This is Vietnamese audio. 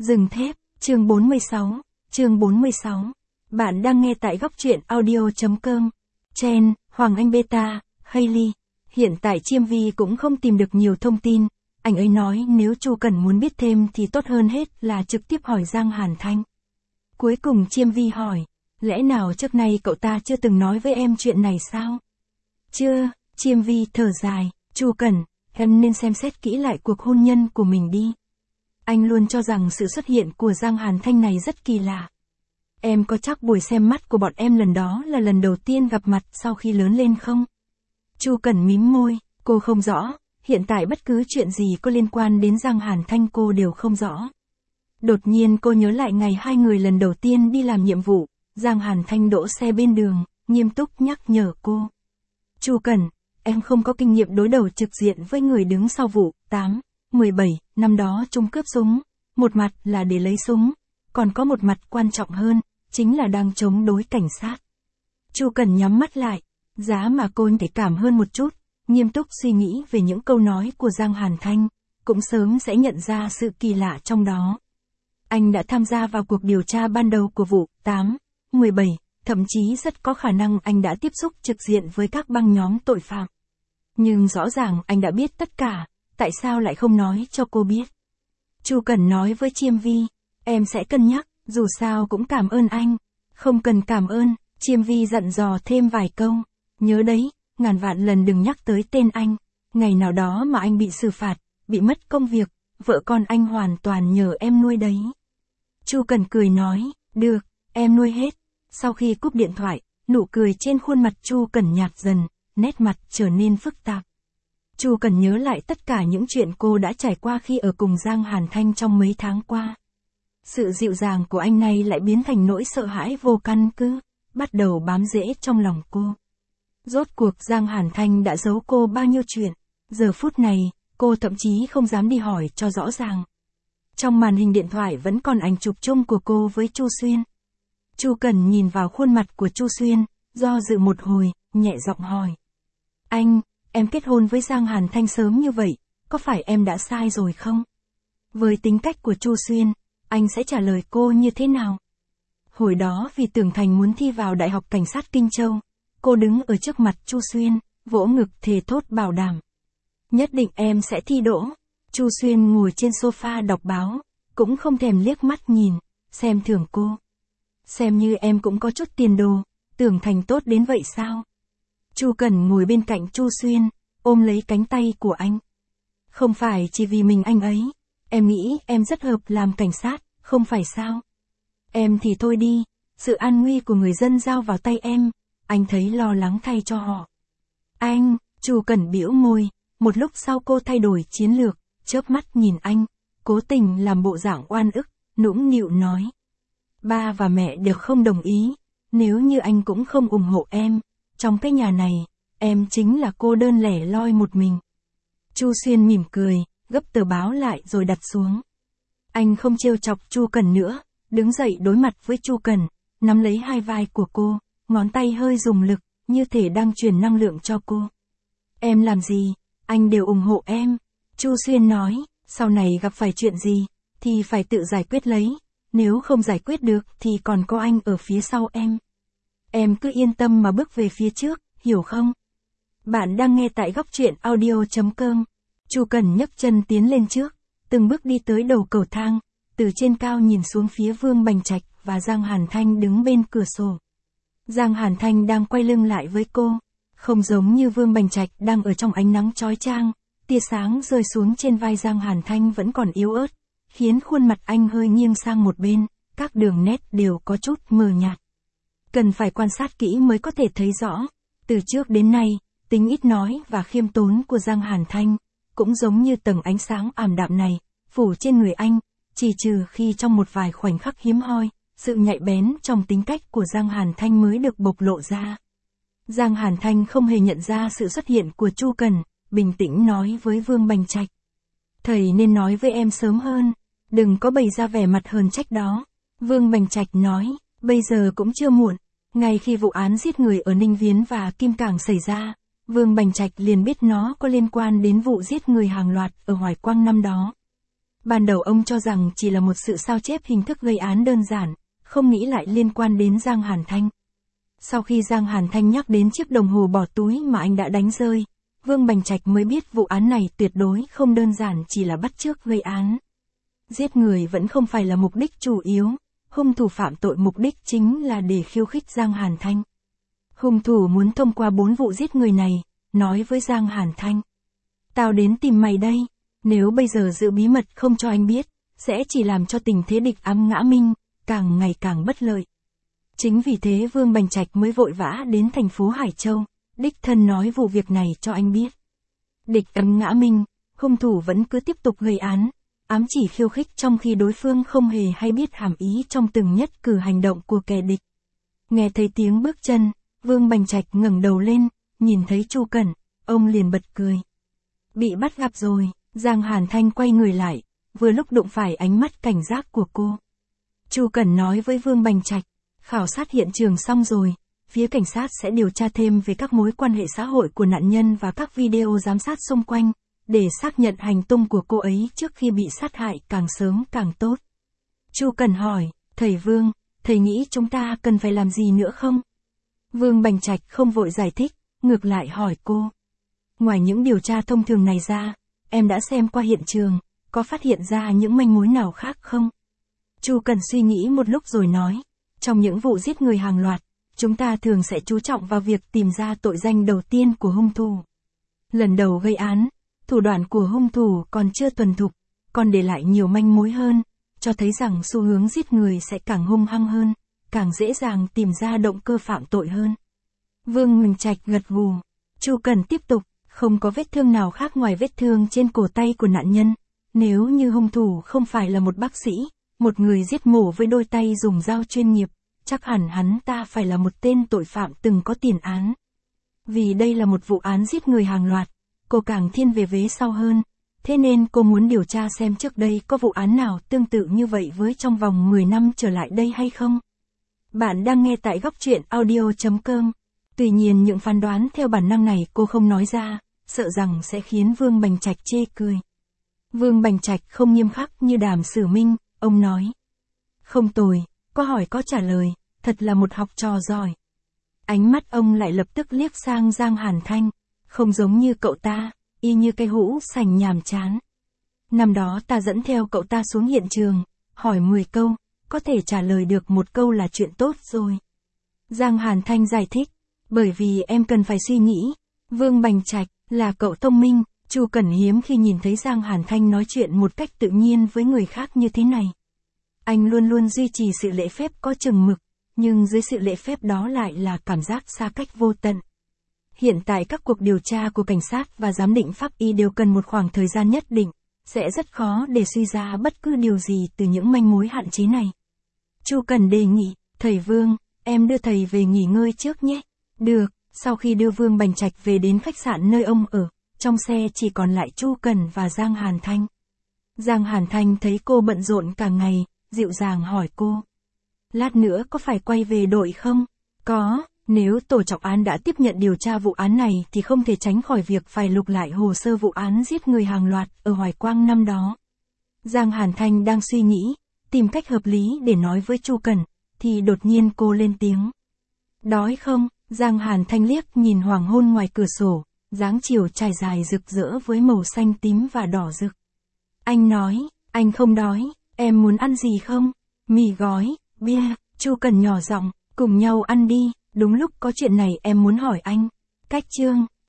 Rừng thép, chương 46. Bạn đang nghe tại góc truyện audio.com. Chen, Hoàng Anh Beta, Hailey. Hiện tại Chiêm Vi cũng không tìm được nhiều thông tin. Anh ấy nói nếu Chu Cẩn muốn biết thêm thì tốt hơn hết là trực tiếp hỏi Giang Hàn Thanh. Cuối cùng Chiêm Vi hỏi, lẽ nào trước nay cậu ta chưa từng nói với em chuyện này sao? Chưa, Chiêm Vi thở dài, Chu Cẩn, em nên xem xét kỹ lại cuộc hôn nhân của mình đi. Anh luôn cho rằng sự xuất hiện của Giang Hàn Thanh này rất kỳ lạ. Em có chắc buổi xem mắt của bọn em lần đó là lần đầu tiên gặp mặt sau khi lớn lên không? Chu Cẩn mím môi, cô không rõ, hiện tại bất cứ chuyện gì có liên quan đến Giang Hàn Thanh cô đều không rõ. Đột nhiên cô nhớ lại ngày hai người lần đầu tiên đi làm nhiệm vụ, Giang Hàn Thanh đỗ xe bên đường, nghiêm túc nhắc nhở cô. Chu Cẩn, em không có kinh nghiệm đối đầu trực diện với người đứng sau vụ 8/17, năm đó chúng cướp súng, một mặt là để lấy súng, còn có một mặt quan trọng hơn, chính là đang chống đối cảnh sát. Chu Cẩn nhắm mắt lại, giá mà cô thể cảm hơn một chút, nghiêm túc suy nghĩ về những câu nói của Giang Hàn Thanh, cũng sớm sẽ nhận ra sự kỳ lạ trong đó. Anh đã tham gia vào cuộc điều tra ban đầu của vụ 8/17, thậm chí rất có khả năng anh đã tiếp xúc trực diện với các băng nhóm tội phạm. Nhưng rõ ràng anh đã biết tất cả, tại sao lại không nói cho cô biết? Chu Cẩn nói với Chiêm Vi, em sẽ cân nhắc, dù sao cũng cảm ơn anh. Không cần cảm ơn, Chiêm Vi dặn dò thêm vài câu. Nhớ đấy, ngàn vạn lần đừng nhắc tới tên anh. Ngày nào đó mà anh bị xử phạt, bị mất công việc, vợ con anh hoàn toàn nhờ em nuôi đấy. Chu Cẩn cười nói, được, em nuôi hết. Sau khi cúp điện thoại, nụ cười trên khuôn mặt Chu Cẩn nhạt dần, nét mặt trở nên phức tạp. Chu Cẩn nhớ lại tất cả những chuyện cô đã trải qua khi ở cùng Giang Hàn Thanh trong mấy tháng qua. Sự dịu dàng của anh này lại biến thành nỗi sợ hãi vô căn cứ, bắt đầu bám rễ trong lòng cô. Rốt cuộc Giang Hàn Thanh đã giấu cô bao nhiêu chuyện, giờ phút này, cô thậm chí không dám đi hỏi cho rõ ràng. Trong màn hình điện thoại vẫn còn ảnh chụp chung của cô với Chu Xuyên. Chu Cẩn nhìn vào khuôn mặt của Chu Xuyên, do dự một hồi, nhẹ giọng hỏi. Anh, em kết hôn với Giang Hàn Thanh sớm như vậy, có phải em đã sai rồi không? Với tính cách của Chu Xuyên, anh sẽ trả lời cô như thế nào? Hồi đó vì Tưởng Thành muốn thi vào Đại học Cảnh sát Kinh Châu, cô đứng ở trước mặt Chu Xuyên, vỗ ngực thề thốt bảo đảm. Nhất định em sẽ thi đỗ. Chu Xuyên ngồi trên sofa đọc báo, cũng không thèm liếc mắt nhìn, xem thường cô. Xem như em cũng có chút tiền đồ, Tưởng Thành tốt đến vậy sao? Chu Cẩn ngồi bên cạnh Chu Xuyên, ôm lấy cánh tay của anh. Không phải chỉ vì mình anh ấy, em nghĩ em rất hợp làm cảnh sát, không phải sao? Em thì thôi đi, sự an nguy của người dân giao vào tay em, anh thấy lo lắng thay cho họ. Anh, Chu Cẩn bĩu môi, một lúc sau cô thay đổi chiến lược, chớp mắt nhìn anh, cố tình làm bộ dạng oan ức, nũng nịu nói. Ba và mẹ đều không đồng ý, nếu như anh cũng không ủng hộ em, trong cái nhà này, em chính là cô đơn lẻ loi một mình. Chu Xuyên mỉm cười, gấp tờ báo lại rồi đặt xuống. Anh không trêu chọc Chu Cẩn nữa, đứng dậy đối mặt với Chu Cẩn, nắm lấy hai vai của cô, ngón tay hơi dùng lực, như thể đang truyền năng lượng cho cô. Em làm gì, anh đều ủng hộ em. Chu Xuyên nói, sau này gặp phải chuyện gì, thì phải tự giải quyết lấy, nếu không giải quyết được thì còn có anh ở phía sau em. Em cứ yên tâm mà bước về phía trước, hiểu không? Bạn đang nghe tại góc truyện audio.com. Chu Cẩn nhấc chân tiến lên trước, từng bước đi tới đầu cầu thang, từ trên cao nhìn xuống phía Vương Bành Trạch và Giang Hàn Thanh đứng bên cửa sổ. Giang Hàn Thanh đang quay lưng lại với cô, không giống như Vương Bành Trạch đang ở trong ánh nắng chói chang, tia sáng rơi xuống trên vai Giang Hàn Thanh vẫn còn yếu ớt, khiến khuôn mặt anh hơi nghiêng sang một bên, các đường nét đều có chút mờ nhạt. Cần phải quan sát kỹ mới có thể thấy rõ, từ trước đến nay, tính ít nói và khiêm tốn của Giang Hàn Thanh, cũng giống như tầng ánh sáng ảm đạm này, phủ trên người anh, chỉ trừ khi trong một vài khoảnh khắc hiếm hoi, sự nhạy bén trong tính cách của Giang Hàn Thanh mới được bộc lộ ra. Giang Hàn Thanh không hề nhận ra sự xuất hiện của Chu Cẩn, bình tĩnh nói với Vương Bành Trạch. Thầy nên nói với em sớm hơn, đừng có bày ra vẻ mặt hờn trách đó. Vương Bành Trạch nói, bây giờ cũng chưa muộn. Ngay khi vụ án giết người ở Ninh Viến và Kim Cảng xảy ra, Vương Bành Trạch liền biết nó có liên quan đến vụ giết người hàng loạt ở Hoài Quang năm đó. Ban đầu ông cho rằng chỉ là một sự sao chép hình thức gây án đơn giản, không nghĩ lại liên quan đến Giang Hàn Thanh. Sau khi Giang Hàn Thanh nhắc đến chiếc đồng hồ bỏ túi mà anh đã đánh rơi, Vương Bành Trạch mới biết vụ án này tuyệt đối không đơn giản chỉ là bắt chước gây án. Giết người vẫn không phải là mục đích chủ yếu, hung thủ phạm tội mục đích chính là để khiêu khích Giang Hàn Thanh. Hung thủ muốn thông qua 4 vụ giết người này, nói với Giang Hàn Thanh. Tao đến tìm mày đây, nếu bây giờ giữ bí mật không cho anh biết, sẽ chỉ làm cho tình thế địch ám ngã minh, càng ngày càng bất lợi. Chính vì thế Vương Bành Trạch mới vội vã đến thành phố Hải Châu, đích thân nói vụ việc này cho anh biết. Địch ám ngã minh, hung thủ vẫn cứ tiếp tục gây án, ám chỉ khiêu khích trong khi đối phương không hề hay biết hàm ý trong từng nhất cử hành động của kẻ địch. Nghe thấy tiếng bước chân, Vương Bành Trạch ngẩng đầu lên, nhìn thấy Chu Cẩn, ông liền bật cười. Bị bắt gặp rồi, Giang Hàn Thanh quay người lại, vừa lúc đụng phải ánh mắt cảnh giác của cô. Chu Cẩn nói với Vương Bành Trạch, khảo sát hiện trường xong rồi, phía cảnh sát sẽ điều tra thêm về các mối quan hệ xã hội của nạn nhân và các video giám sát xung quanh, để xác nhận hành tung của cô ấy trước khi bị sát hại càng sớm càng tốt. Chu Cẩn hỏi, thầy Vương, thầy nghĩ chúng ta cần phải làm gì nữa không? Vương Bành Trạch không vội giải thích, ngược lại hỏi cô. Ngoài những điều tra thông thường này ra, em đã xem qua hiện trường, có phát hiện ra những manh mối nào khác không? Chu Cẩn suy nghĩ một lúc rồi nói, trong những vụ giết người hàng loạt, chúng ta thường sẽ chú trọng vào việc tìm ra tội danh đầu tiên của hung thủ. Lần đầu gây án, thủ đoạn của hung thủ còn chưa thuần thục, còn để lại nhiều manh mối hơn, cho thấy rằng xu hướng giết người sẽ càng hung hăng hơn, càng dễ dàng tìm ra động cơ phạm tội hơn. Vương Bành Trạch gật gù. Chu Cẩn tiếp tục, không có vết thương nào khác ngoài vết thương trên cổ tay của nạn nhân. Nếu như hung thủ không phải là một bác sĩ, một người giết mổ với đôi tay dùng dao chuyên nghiệp, chắc hẳn hắn ta phải là một tên tội phạm từng có tiền án. Vì đây là một vụ án giết người hàng loạt, cô càng thiên về vế sau hơn, thế nên cô muốn điều tra xem trước đây có vụ án nào tương tự như vậy với trong vòng 10 năm trở lại đây hay không. Bạn đang nghe tại góc truyện audio.com. Tuy nhiên những phán đoán theo bản năng này cô không nói ra, sợ rằng sẽ khiến Vương Bành Trạch chê cười. Vương Bành Trạch không nghiêm khắc như Đàm Sử Minh, ông nói. Không tồi, có hỏi có trả lời, thật là một học trò giỏi. Ánh mắt ông lại lập tức liếc sang Giang Hàn Thanh, không giống như cậu ta, y như cái hũ sành nhàm chán. Năm đó ta dẫn theo cậu ta xuống hiện trường, hỏi 10 câu, có thể trả lời được một câu là chuyện tốt rồi. Giang Hàn Thanh giải thích, bởi vì em cần phải suy nghĩ. Vương Bành Trạch, là cậu thông minh. Chu Cẩn hiếm khi nhìn thấy Giang Hàn Thanh nói chuyện một cách tự nhiên với người khác như thế này. Anh luôn luôn duy trì sự lễ phép có chừng mực, nhưng dưới sự lễ phép đó lại là cảm giác xa cách vô tận. Hiện tại các cuộc điều tra của cảnh sát và giám định pháp y đều cần một khoảng thời gian nhất định, sẽ rất khó để suy ra bất cứ điều gì từ những manh mối hạn chế này. Chu Cẩn đề nghị, thầy Vương, em đưa thầy về nghỉ ngơi trước nhé. Được, sau khi đưa Vương Bành Trạch về đến khách sạn nơi ông ở, trong xe chỉ còn lại Chu Cẩn và Giang Hàn Thanh. Giang Hàn Thanh thấy cô bận rộn cả ngày, dịu dàng hỏi cô. Lát nữa có phải quay về đội không? Có, nếu tổ trọng án đã tiếp nhận điều tra vụ án này thì không thể tránh khỏi việc phải lục lại hồ sơ vụ án giết người hàng loạt ở Hoài Quang năm đó. Giang Hàn Thanh đang suy nghĩ, tìm cách hợp lý để nói với Chu Cẩn, thì đột nhiên cô lên tiếng. Đói không? Giang Hàn Thanh liếc nhìn hoàng hôn ngoài cửa sổ, dáng chiều trải dài rực rỡ với màu xanh tím và đỏ rực. Anh nói, anh không đói, em muốn ăn gì không? Mì gói, bia. Chu Cẩn nhỏ giọng, cùng nhau ăn đi, đúng lúc có chuyện này em muốn hỏi anh. Cách chương